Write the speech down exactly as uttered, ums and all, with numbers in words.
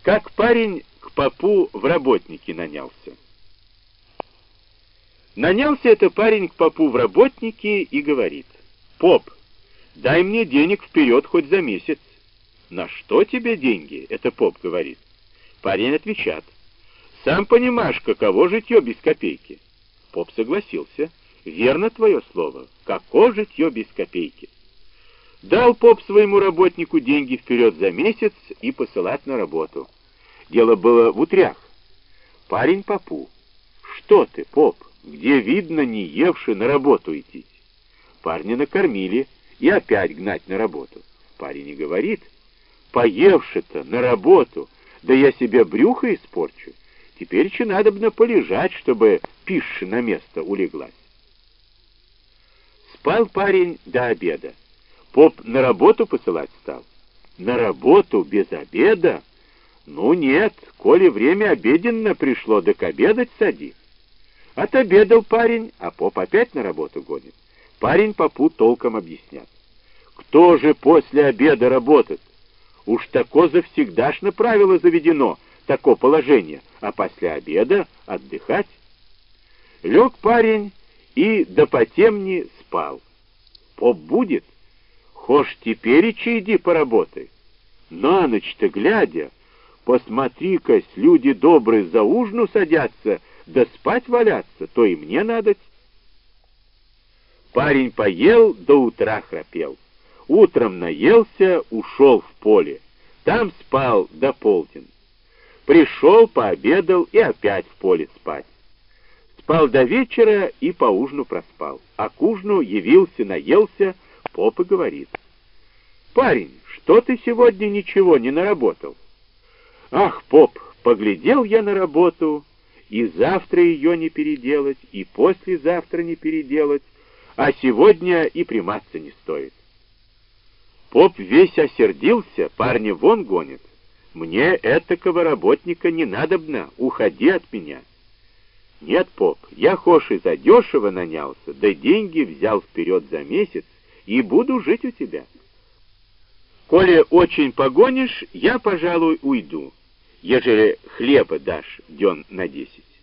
Как парень к попу в работники нанялся. Нанялся это парень к попу в работники и говорит: «Поп, дай мне денег вперед хоть за месяц». «На что тебе деньги?» — это поп говорит. Парень отвечает: «Сам понимаешь, каково житье без копейки». Поп согласился: «Верно твое слово, како житье без копейки». Дал поп своему работнику деньги вперед за месяц и посылать на работу. Дело было в утрях. Парень попу: «Что ты, поп, где видно, не евши, на работу идти?» Парня накормили и опять гнать на работу. Парень и говорит: «Поевши-то на работу, да я себе брюхо испорчу. Теперь че надобно полежать, чтобы пища на место улеглась». Спал парень до обеда. Поп на работу посылать стал. На работу без обеда? Ну нет, коли время обеденно пришло, так обедать сади. Отобедал парень, а поп опять на работу гонит. Парень попу толком объяснят: «Кто же после обеда работает? Уж тако завсегдашно правило заведено, тако положение, а после обеда отдыхать». Лег парень и до потемни спал. Поп будет: «Хошь тепереча иди поработай». На ночь-то глядя, посмотри-ка, люди добрые за ужину садятся, да спать валяться, то и мне надоть. Парень поел, до утра храпел. Утром наелся, ушел в поле. Там спал до полдень. Пришел, пообедал и опять в поле спать. Спал до вечера и по ужину проспал. А к ужину явился, наелся, поп и говорит: «Парень, что ты сегодня ничего не наработал?» «Ах, поп, поглядел я на работу, и завтра ее не переделать, и послезавтра не переделать, а сегодня и приматься не стоит». Поп весь осердился, парня вон гонит. «Мне этакого работника не надобно, уходи от меня». «Нет, поп, я хошь и задешево нанялся, да деньги взял вперед за месяц, и буду жить у тебя. Коли очень погонишь, я, пожалуй, уйду, ежели хлеба дашь дён на десять».